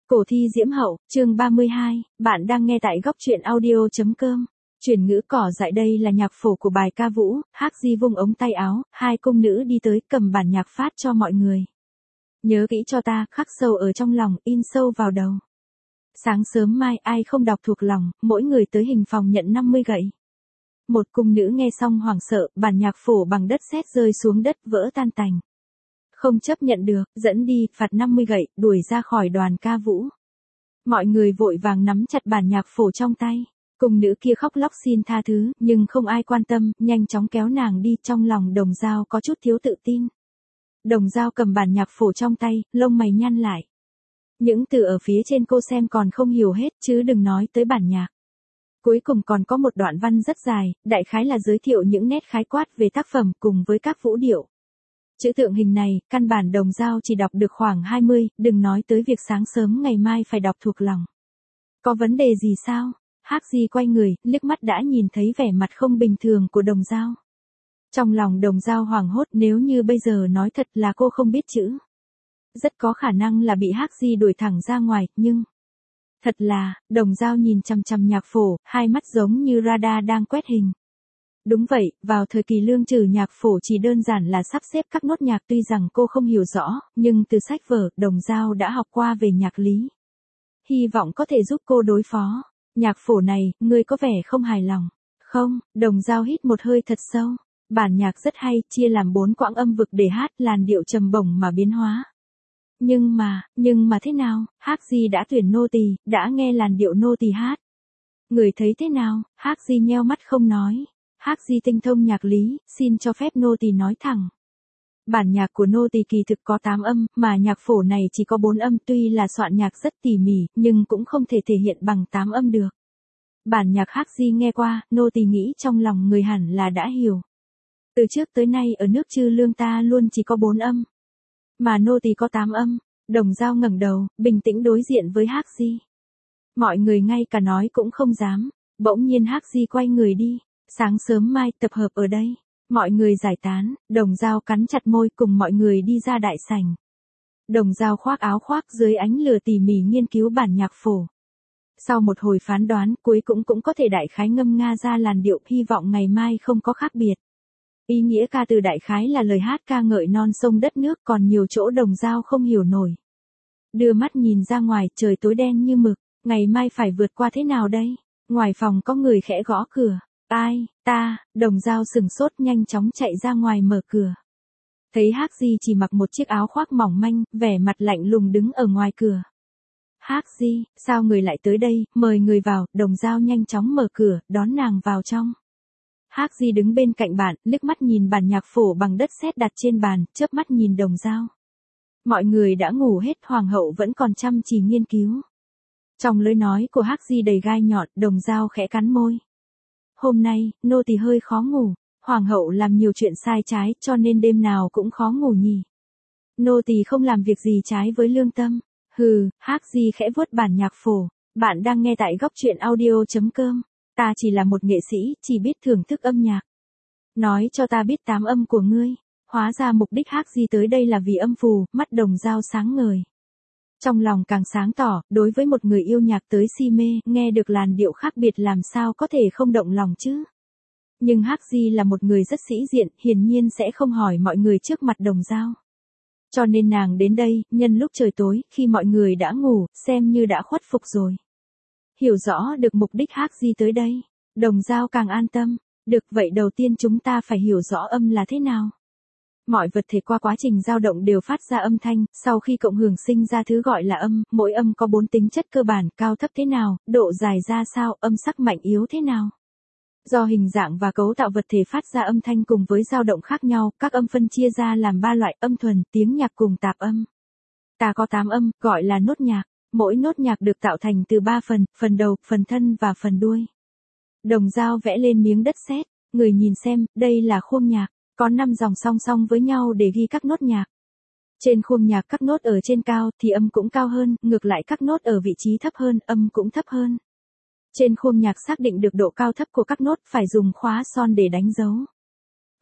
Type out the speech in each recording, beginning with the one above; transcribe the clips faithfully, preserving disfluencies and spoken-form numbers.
Cổ thi diễm hậu, chương ba mươi hai, bạn đang nghe tại góc truyện audio.com. Chuyển ngữ cỏ dại đây là nhạc phổ của bài ca vũ, Hắc Di vung ống tay áo, hai cung nữ đi tới cầm bản nhạc phát cho mọi người. Nhớ kỹ cho ta, khắc sâu ở trong lòng, in sâu vào đầu. Sáng sớm mai ai không đọc thuộc lòng, mỗi người tới hình phòng nhận năm mươi gậy. Một cung nữ nghe xong hoảng sợ, bản nhạc phổ bằng đất sét rơi xuống đất vỡ tan tành. Không chấp nhận được, dẫn đi, phạt năm mươi gậy, đuổi ra khỏi đoàn ca vũ. Mọi người vội vàng nắm chặt bản nhạc phổ trong tay. Cung nữ kia khóc lóc xin tha thứ, nhưng không ai quan tâm, nhanh chóng kéo nàng đi, trong lòng Đồng Dao có chút thiếu tự tin. Đồng Dao cầm bản nhạc phổ trong tay, lông mày nhăn lại. Những từ ở phía trên cô xem còn không hiểu hết, chứ đừng nói tới bản nhạc. Cuối cùng còn có một đoạn văn rất dài, đại khái là giới thiệu những nét khái quát về tác phẩm cùng với các vũ điệu. Chữ tượng hình này, căn bản Đồng Dao chỉ đọc được khoảng hai mươi, đừng nói tới việc sáng sớm ngày mai phải đọc thuộc lòng. Có vấn đề gì sao? Hắc Di quay người, liếc mắt đã nhìn thấy vẻ mặt không bình thường của Đồng Dao. Trong lòng Đồng Dao hoảng hốt, nếu như bây giờ nói thật là cô không biết chữ. Rất có khả năng là bị Hắc Di đuổi thẳng ra ngoài, nhưng... Thật là, Đồng Dao nhìn chằm chằm nhạc phổ, hai mắt giống như radar đang quét hình. Đúng vậy, vào thời kỳ lương trừ nhạc phổ chỉ đơn giản là sắp xếp các nốt nhạc, tuy rằng cô không hiểu rõ, nhưng từ sách vở, Đồng Dao đã học qua về nhạc lý. Hy vọng có thể giúp cô đối phó. Nhạc phổ này, ngươi có vẻ không hài lòng. Không, Đồng Dao hít một hơi thật sâu. Bản nhạc rất hay, chia làm bốn quãng âm vực để hát, làn điệu trầm bổng mà biến hóa. Nhưng mà, nhưng mà thế nào, Hắc Di đã tuyển nô tỳ, đã nghe làn điệu nô tỳ hát. Người thấy thế nào? Hắc Di nheo mắt không nói. Hắc Di tinh thông nhạc lý, xin cho phép nô tỳ nói thẳng. Bản nhạc của nô tỳ kỳ thực có tám âm, mà nhạc phổ này chỉ có bốn âm, tuy là soạn nhạc rất tỉ mỉ, nhưng cũng không thể thể hiện bằng tám âm được. Bản nhạc Hắc Di nghe qua, nô tỳ nghĩ trong lòng người hẳn là đã hiểu. Từ trước tới nay ở nước Chư Lương ta luôn chỉ có bốn âm, mà nô tỳ có tám âm. Đồng Dao ngẩng đầu, bình tĩnh đối diện với Hắc Di. Mọi người ngay cả nói cũng không dám. Bỗng nhiên Hắc Di quay người đi. Sáng sớm mai tập hợp ở đây. Mọi người giải tán, Đồng Dao cắn chặt môi cùng mọi người đi ra đại sảnh. Đồng Dao khoác áo khoác dưới ánh lửa tỉ mỉ nghiên cứu bản nhạc phổ. Sau một hồi phán đoán, cuối cũng cũng có thể đại khái ngâm nga ra làn điệu, hy vọng ngày mai không có khác biệt. Ý nghĩa ca từ đại khái là lời hát ca ngợi non sông đất nước, còn nhiều chỗ Đồng Dao không hiểu nổi. Đưa mắt nhìn ra ngoài, trời tối đen như mực, ngày mai phải vượt qua thế nào đây? Ngoài phòng có người khẽ gõ cửa. Ai, ta, Đồng Dao sừng sốt nhanh chóng chạy ra ngoài mở cửa. Thấy Hắc Di chỉ mặc một chiếc áo khoác mỏng manh, vẻ mặt lạnh lùng đứng ở ngoài cửa. Hắc Di, sao người lại tới đây, mời người vào. Đồng Dao nhanh chóng mở cửa, đón nàng vào trong. Hắc Di đứng bên cạnh bàn, liếc mắt nhìn bản nhạc phổ bằng đất sét đặt trên bàn, chớp mắt nhìn Đồng Dao. Mọi người đã ngủ hết, hoàng hậu vẫn còn chăm chỉ nghiên cứu. Trong lời nói của Hắc Di đầy gai nhọn, Đồng Dao khẽ cắn môi. Hôm nay, nô tỳ hơi khó ngủ, hoàng hậu làm nhiều chuyện sai trái, cho nên đêm nào cũng khó ngủ nhỉ. Nô tỳ không làm việc gì trái với lương tâm. Hừ, Hắc Di khẽ vuốt bản nhạc phổ. Bạn đang nghe tại góc truyện audio.com. Ta chỉ là một nghệ sĩ, chỉ biết thưởng thức âm nhạc. Nói cho ta biết tám âm của ngươi. Hóa ra mục đích Hắc Di tới đây là vì âm phù, mắt Đồng Dao sáng ngời. Trong lòng càng sáng tỏ, đối với một người yêu nhạc tới si mê, nghe được làn điệu khác biệt làm sao có thể không động lòng chứ. Nhưng Hắc Di là một người rất sĩ diện, hiển nhiên sẽ không hỏi mọi người trước mặt Đồng Dao. Cho nên nàng đến đây, nhân lúc trời tối, khi mọi người đã ngủ, xem như đã khuất phục rồi. Hiểu rõ được mục đích Hắc Di tới đây, Đồng Dao càng an tâm. Được vậy đầu tiên chúng ta phải hiểu rõ âm là thế nào. Mọi vật thể qua quá trình dao động đều phát ra âm thanh, sau khi cộng hưởng sinh ra thứ gọi là âm, mỗi âm có bốn tính chất cơ bản, cao thấp thế nào, độ dài ra sao, âm sắc mạnh yếu thế nào. Do hình dạng và cấu tạo vật thể phát ra âm thanh cùng với dao động khác nhau, các âm phân chia ra làm ba loại, âm thuần, tiếng nhạc cùng tạp âm. Ta có tám âm, gọi là nốt nhạc. Mỗi nốt nhạc được tạo thành từ ba phần, phần đầu, phần thân và phần đuôi. Đồng Dao vẽ lên miếng đất sét, người nhìn xem, đây là khuôn nhạc, có năm dòng song song với nhau để ghi các nốt nhạc. Trên khuôn nhạc các nốt ở trên cao thì âm cũng cao hơn, ngược lại các nốt ở vị trí thấp hơn, âm cũng thấp hơn. Trên khuôn nhạc xác định được độ cao thấp của các nốt phải dùng khóa son để đánh dấu.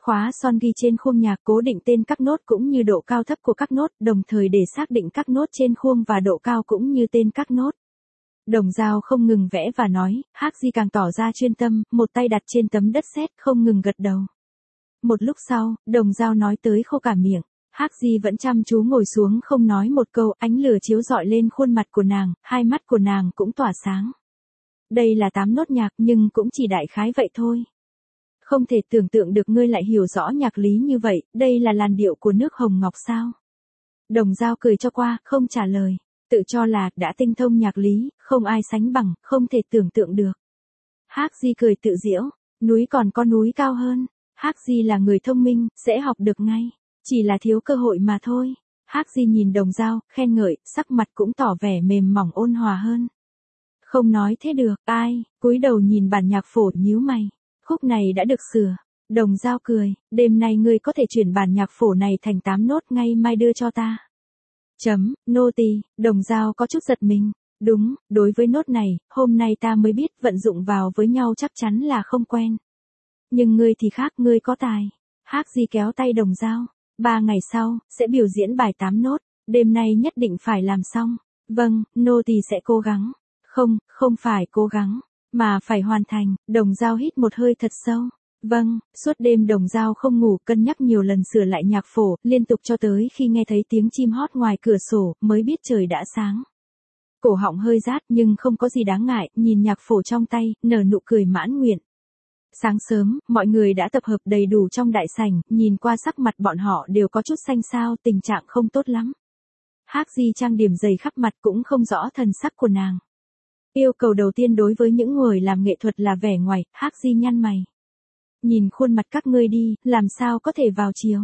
Khóa son ghi trên khuôn nhạc cố định tên các nốt cũng như độ cao thấp của các nốt, đồng thời để xác định các nốt trên khuôn và độ cao cũng như tên các nốt. Đồng Dao không ngừng vẽ và nói, Hắc Di càng tỏ ra chuyên tâm, một tay đặt trên tấm đất sét không ngừng gật đầu. Một lúc sau, Đồng Dao nói tới khô cả miệng. Hắc Di vẫn chăm chú ngồi xuống không nói một câu, ánh lửa chiếu rọi lên khuôn mặt của nàng, hai mắt của nàng cũng tỏa sáng. Đây là tám nốt nhạc nhưng cũng chỉ đại khái vậy thôi. Không thể tưởng tượng được ngươi lại hiểu rõ nhạc lý như vậy, đây là làn điệu của nước Hồng Ngọc sao? Đồng Dao cười cho qua, không trả lời. Tự cho là đã tinh thông nhạc lý, không ai sánh bằng, không thể tưởng tượng được. Hắc Di cười tự giễu, núi còn có núi cao hơn. Hắc Di là người thông minh, sẽ học được ngay. Chỉ là thiếu cơ hội mà thôi. Hắc Di nhìn Đồng Dao, khen ngợi, sắc mặt cũng tỏ vẻ mềm mỏng ôn hòa hơn. Không nói thế được, ai, cúi đầu nhìn bản nhạc phổ nhíu mày. Khúc này đã được sửa. Đồng Dao cười, đêm nay ngươi có thể chuyển bản nhạc phổ này thành tám nốt ngay mai đưa cho ta. Chấm, nô tỳ, Đồng Dao có chút giật mình. Đúng, đối với nốt này, hôm nay ta mới biết vận dụng vào với nhau chắc chắn là không quen. Nhưng ngươi thì khác, ngươi có tài. Hắc Di kéo tay Đồng Dao. Ba ngày sau, sẽ biểu diễn bài tám nốt, đêm nay nhất định phải làm xong. Vâng, nô tỳ sẽ cố gắng. Không, không phải cố gắng, mà phải hoàn thành. Đồng Dao hít một hơi thật sâu. Vâng, suốt đêm Đồng Dao không ngủ, cân nhắc nhiều lần sửa lại nhạc phổ, liên tục cho tới khi nghe thấy tiếng chim hót ngoài cửa sổ, mới biết trời đã sáng. Cổ họng hơi rát nhưng không có gì đáng ngại, nhìn nhạc phổ trong tay, nở nụ cười mãn nguyện. Sáng sớm, mọi người đã tập hợp đầy đủ trong đại sảnh, nhìn qua sắc mặt bọn họ đều có chút xanh xao, tình trạng không tốt lắm. Hắc Di trang điểm dày khắp mặt cũng không rõ thần sắc của nàng. Yêu cầu đầu tiên đối với những người làm nghệ thuật là vẻ ngoài, Hắc Di nhăn mày. Nhìn khuôn mặt các ngươi đi, làm sao có thể vào chiều.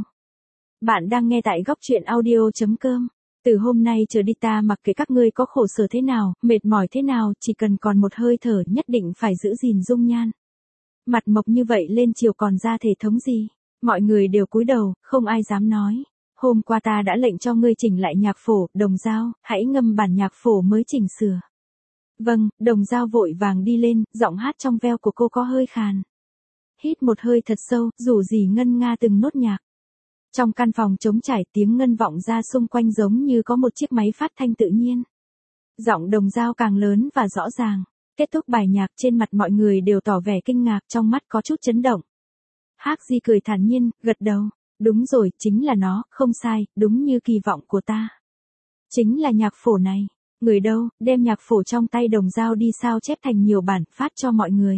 Bạn đang nghe tại góc truyện audio chấm com. Từ hôm nay trở đi ta mặc kệ các ngươi có khổ sở thế nào, mệt mỏi thế nào, chỉ cần còn một hơi thở nhất định phải giữ gìn dung nhan. Mặt mộc như vậy lên chiều còn ra thể thống gì? Mọi người đều cúi đầu, không ai dám nói. Hôm qua ta đã lệnh cho ngươi chỉnh lại nhạc phổ, Đồng Dao, hãy ngâm bản nhạc phổ mới chỉnh sửa. Vâng, Đồng Dao vội vàng đi lên, giọng hát trong veo của cô có hơi khàn. Hít một hơi thật sâu, rủ rỉ ngân nga từng nốt nhạc. Trong căn phòng trống trải tiếng ngân vọng ra xung quanh giống như có một chiếc máy phát thanh tự nhiên. Giọng Đồng Dao càng lớn và rõ ràng. Kết thúc bài nhạc trên mặt mọi người đều tỏ vẻ kinh ngạc, trong mắt có chút chấn động. Hắc Di cười thản nhiên, gật đầu. Đúng rồi, chính là nó, không sai, đúng như kỳ vọng của ta. Chính là nhạc phổ này. Người đâu, đem nhạc phổ trong tay Đồng Dao đi sao chép thành nhiều bản, phát cho mọi người.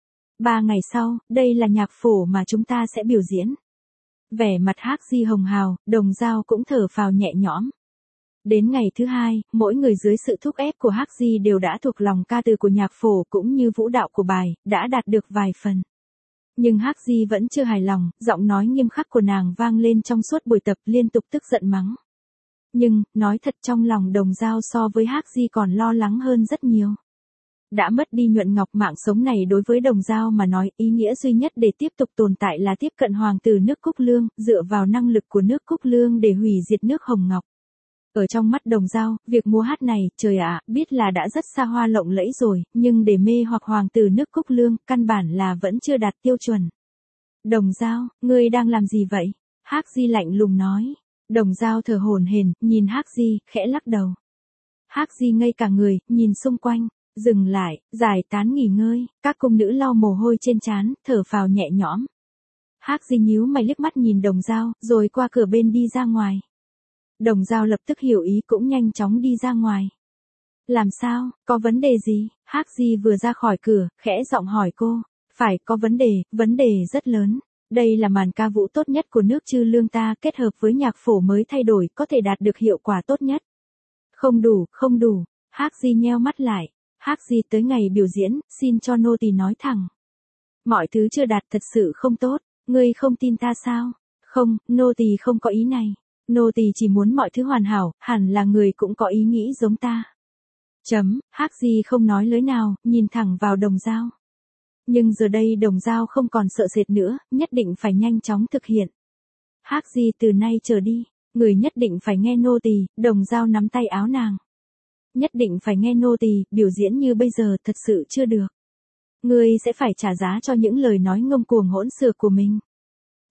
Ba ngày sau, đây là nhạc phổ mà chúng ta sẽ biểu diễn. Vẻ mặt Hắc Di hồng hào, Đồng Dao cũng thở phào nhẹ nhõm. Đến ngày thứ hai, mỗi người dưới sự thúc ép của Hắc Di đều đã thuộc lòng ca từ của nhạc phổ cũng như vũ đạo của bài, đã đạt được vài phần. Nhưng Hắc Di vẫn chưa hài lòng, giọng nói nghiêm khắc của nàng vang lên trong suốt buổi tập, liên tục tức giận mắng. Nhưng, nói thật trong lòng Đồng Dao so với Hắc Di còn lo lắng hơn rất nhiều. Đã mất đi nhuận ngọc, mạng sống này đối với Đồng Dao mà nói, ý nghĩa duy nhất để tiếp tục tồn tại là tiếp cận hoàng tử nước Cúc Lương, dựa vào năng lực của nước Cúc Lương để hủy diệt nước Hồng Ngọc. Ở trong mắt Đồng Dao, việc múa hát này, trời ạ, biết là đã rất xa hoa lộng lẫy rồi, nhưng để mê hoặc hoàng tử nước Cúc Lương, căn bản là vẫn chưa đạt tiêu chuẩn. Đồng Dao, ngươi đang làm gì vậy? Hắc Di lạnh lùng nói. Đồng Dao thở hổn hển, nhìn Hắc Di, khẽ lắc đầu. Hắc Di ngây cả người, nhìn xung quanh, dừng lại, giải tán nghỉ ngơi, các cung nữ lau mồ hôi trên trán, thở phào nhẹ nhõm. Hắc Di nhíu mày liếc mắt nhìn Đồng Dao, rồi qua cửa bên đi ra ngoài. Đồng Dao lập tức hiểu ý cũng nhanh chóng đi ra ngoài. Làm sao, có vấn đề gì? Hắc Di vừa ra khỏi cửa, khẽ giọng hỏi cô. Phải, có vấn đề, vấn đề rất lớn. Đây là màn ca vũ tốt nhất của nước Chư Lương ta, kết hợp với nhạc phổ mới thay đổi, có thể đạt được hiệu quả tốt nhất. Không đủ, không đủ. Hắc Di nheo mắt lại. Hắc Di tới ngày biểu diễn, xin cho nô tỳ nói thẳng. Mọi thứ chưa đạt thật sự không tốt, ngươi không tin ta sao? Không, nô tỳ không có ý này. Nô tỳ chỉ muốn mọi thứ hoàn hảo, hẳn là người cũng có ý nghĩ giống ta. Chấm, Hắc Di không nói lối nào, nhìn thẳng vào Đồng Dao. Nhưng giờ đây Đồng Dao không còn sợ sệt nữa, nhất định phải nhanh chóng thực hiện. Hắc Di từ nay trở đi, người nhất định phải nghe nô tỳ. Đồng Dao nắm tay áo nàng. Nhất định phải nghe nô tỳ, biểu diễn như bây giờ thật sự chưa được. Ngươi sẽ phải trả giá cho những lời nói ngông cuồng hỗn xược của mình.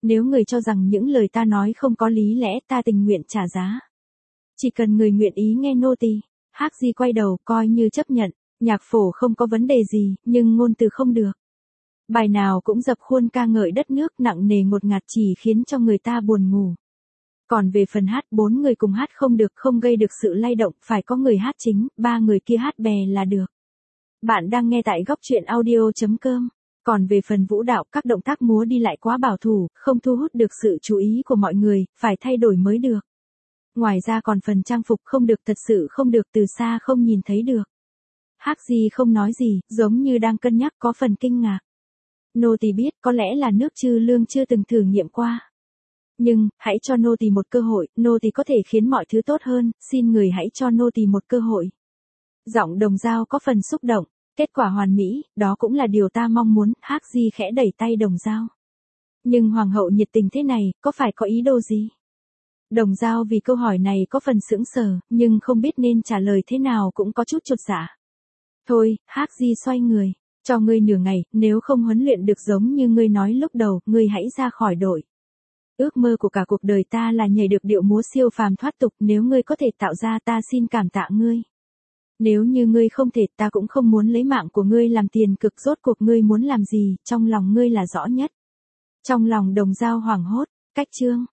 Nếu người cho rằng những lời ta nói không có lý lẽ ta tình nguyện trả giá. Chỉ cần người nguyện ý nghe nô tỳ. Hắc Di quay đầu coi như chấp nhận, nhạc phổ không có vấn đề gì, nhưng ngôn từ không được. Bài nào cũng dập khuôn ca ngợi đất nước nặng nề ngột ngạt chỉ khiến cho người ta buồn ngủ. Còn về phần hát bốn người cùng hát không được không gây được sự lay động, phải có người hát chính, ba người kia hát bè là được. Bạn đang nghe tại góc truyện audio.com. Còn về phần vũ đạo các động tác múa đi lại quá bảo thủ, không thu hút được sự chú ý của mọi người, phải thay đổi mới được. Ngoài ra còn phần trang phục không được thật sự không được từ xa không nhìn thấy được. Hắc Di không nói gì, giống như đang cân nhắc có phần kinh ngạc. Nô tỳ biết có lẽ là nước Chư Lương chưa từng thử nghiệm qua. Nhưng, hãy cho nô tỳ một cơ hội, nô tỳ có thể khiến mọi thứ tốt hơn, xin người hãy cho nô tỳ một cơ hội. Giọng Đồng Dao có phần xúc động, kết quả hoàn mỹ, đó cũng là điều ta mong muốn, Hắc Di khẽ đẩy tay Đồng Dao. Nhưng hoàng hậu nhiệt tình thế này, có phải có ý đồ gì? Đồng Dao vì câu hỏi này có phần sững sờ, nhưng không biết nên trả lời thế nào cũng có chút chột dạ. Thôi, Hắc Di xoay người, cho ngươi nửa ngày, nếu không huấn luyện được giống như ngươi nói lúc đầu, ngươi hãy ra khỏi đội. Ước mơ của cả cuộc đời ta là nhảy được điệu múa siêu phàm thoát tục, nếu ngươi có thể tạo ra ta xin cảm tạ ngươi. Nếu như ngươi không thể ta cũng không muốn lấy mạng của ngươi làm tiền cực, rốt cuộc ngươi muốn làm gì, trong lòng ngươi là rõ nhất. Trong lòng Đồng Dao hoảng hốt, cách chương.